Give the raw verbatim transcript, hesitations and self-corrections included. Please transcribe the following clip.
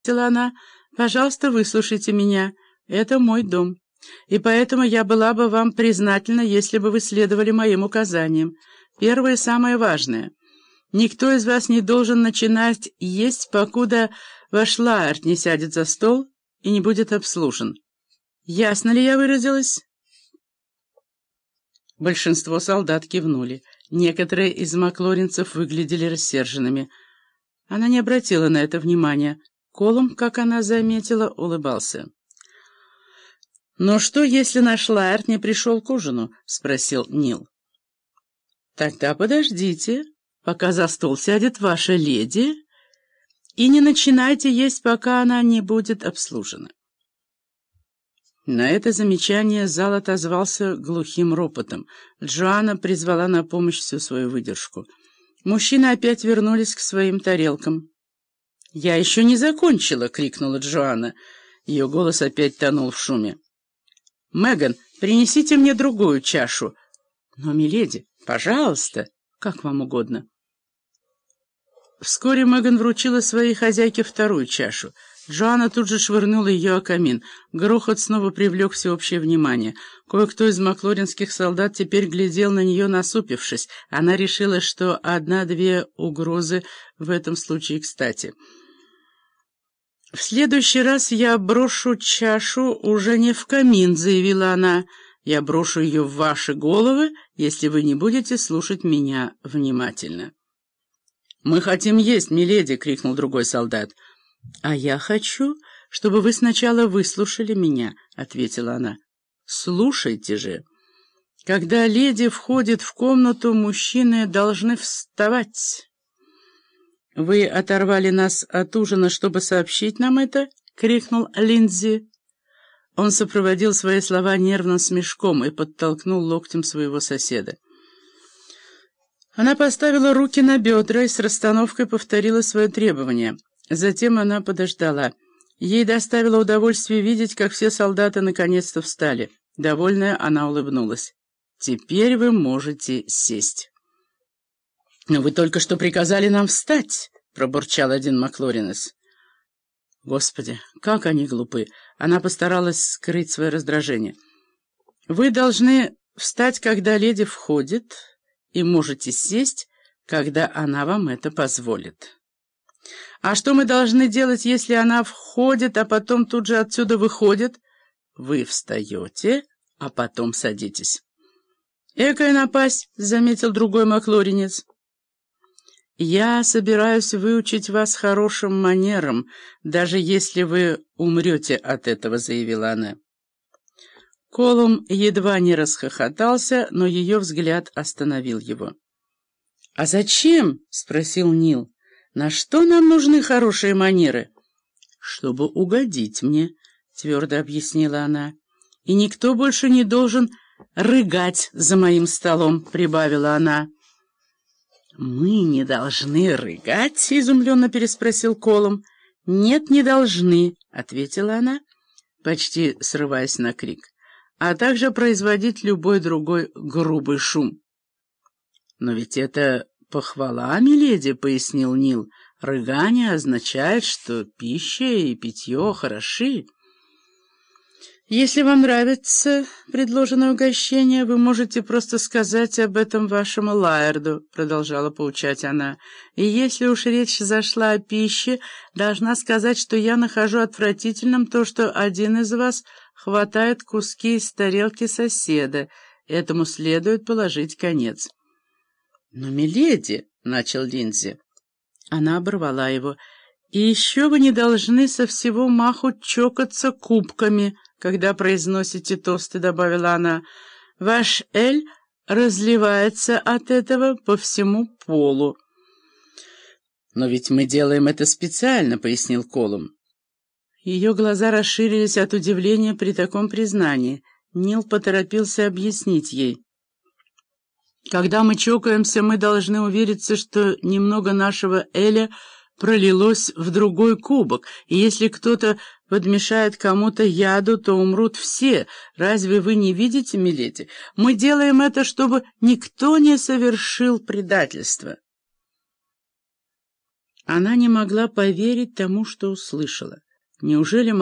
ответила она, — «пожалуйста, выслушайте меня. Это мой дом, и поэтому я была бы вам признательна, если бы вы следовали моим указаниям. Первое и самое важное. Никто из вас не должен начинать есть, покуда ваш Лаэрт не сядет за стол и не будет обслужен. Ясно ли я выразилась?» Большинство солдат кивнули. Некоторые из маклоринцев выглядели рассерженными. Она не обратила на это внимания. Колум, как она заметила, улыбался. «Но что, если наш Лаэрт не пришел к ужину?» — спросил Нил. «Тогда подождите, пока за стол сядет ваша леди, и не начинайте есть, пока она не будет обслужена». На это замечание зал отозвался глухим ропотом. Джоанна призвала на помощь всю свою выдержку. Мужчины опять вернулись к своим тарелкам. «Я еще не закончила!» — крикнула Джоанна. Ее голос опять тонул в шуме. «Меган, принесите мне другую чашу». «Но, миледи, пожалуйста, как вам угодно». Вскоре Меган вручила своей хозяйке вторую чашу. Джоанна тут же швырнула ее о камин. Грохот снова привлек всеобщее внимание. Кое-кто из маклоринских солдат теперь глядел на нее, насупившись. Она решила, что одна-две угрозы в этом случае кстати. «В следующий раз я брошу чашу уже не в камин», — заявила она. «Я брошу ее в ваши головы, если вы не будете слушать меня внимательно». «Мы хотим есть, миледи!» — крикнул другой солдат. «А я хочу, чтобы вы сначала выслушали меня», — ответила она. «Слушайте же. Когда леди входит в комнату, мужчины должны вставать». «Вы оторвали нас от ужина, чтобы сообщить нам это?» — крикнул Линдзи. Он сопроводил свои слова нервным смешком и подтолкнул локтем своего соседа. Она поставила руки на бедра и с расстановкой повторила свое требование. Затем она подождала. Ей доставило удовольствие видеть, как все солдаты наконец-то встали. Довольная, она улыбнулась. «Теперь вы можете сесть». «Но вы только что приказали нам встать», — пробурчал один маклоринец. Господи, как они глупы! Она постаралась скрыть свое раздражение. «Вы должны встать, когда леди входит, и можете сесть, когда она вам это позволит». «А что мы должны делать, если она входит, а потом тут же отсюда выходит?» «Вы встаете, а потом садитесь». «Экая напасть», — заметил другой маклоринец. «Я собираюсь выучить вас хорошим манерам, даже если вы умрете от этого», — заявила она. Колум едва не расхохотался, но ее взгляд остановил его. «А зачем?» — спросил Нил. «На что нам нужны хорошие манеры?» «Чтобы угодить мне», — твердо объяснила она. «И никто больше не должен рыгать за моим столом», — прибавила она. «Мы не должны рыгать?» — изумленно переспросил Колум. «Нет, не должны», — ответила она, почти срываясь на крик, «а также производить любой другой грубый шум». «Но ведь это похвала, миледи», — пояснил Нил. «Рыгание означает, что пища и питье хороши». «Если вам нравится предложенное угощение, вы можете просто сказать об этом вашему Лаэрду», — продолжала поучать она. «И если уж речь зашла о пище, должна сказать, что я нахожу отвратительным то, что один из вас хватает куски из тарелки соседа. Этому следует положить конец». «Но, миледи», — начал Линдзи. Она оборвала его. «И еще вы не должны со всего маху чокаться кубками, когда произносите тосты», — добавила она. «Ваш эль разливается от этого по всему полу». «Но ведь мы делаем это специально», — пояснил Колум. Ее глаза расширились от удивления при таком признании. Нил поторопился объяснить ей. «Когда мы чокаемся, мы должны увериться, что немного нашего эля пролилось в другой кубок, и если кто-то подмешает кому-то яду, то умрут все. Разве вы не видите, миледи? Мы делаем это, чтобы никто не совершил предательства». Она не могла поверить тому, что услышала. Неужели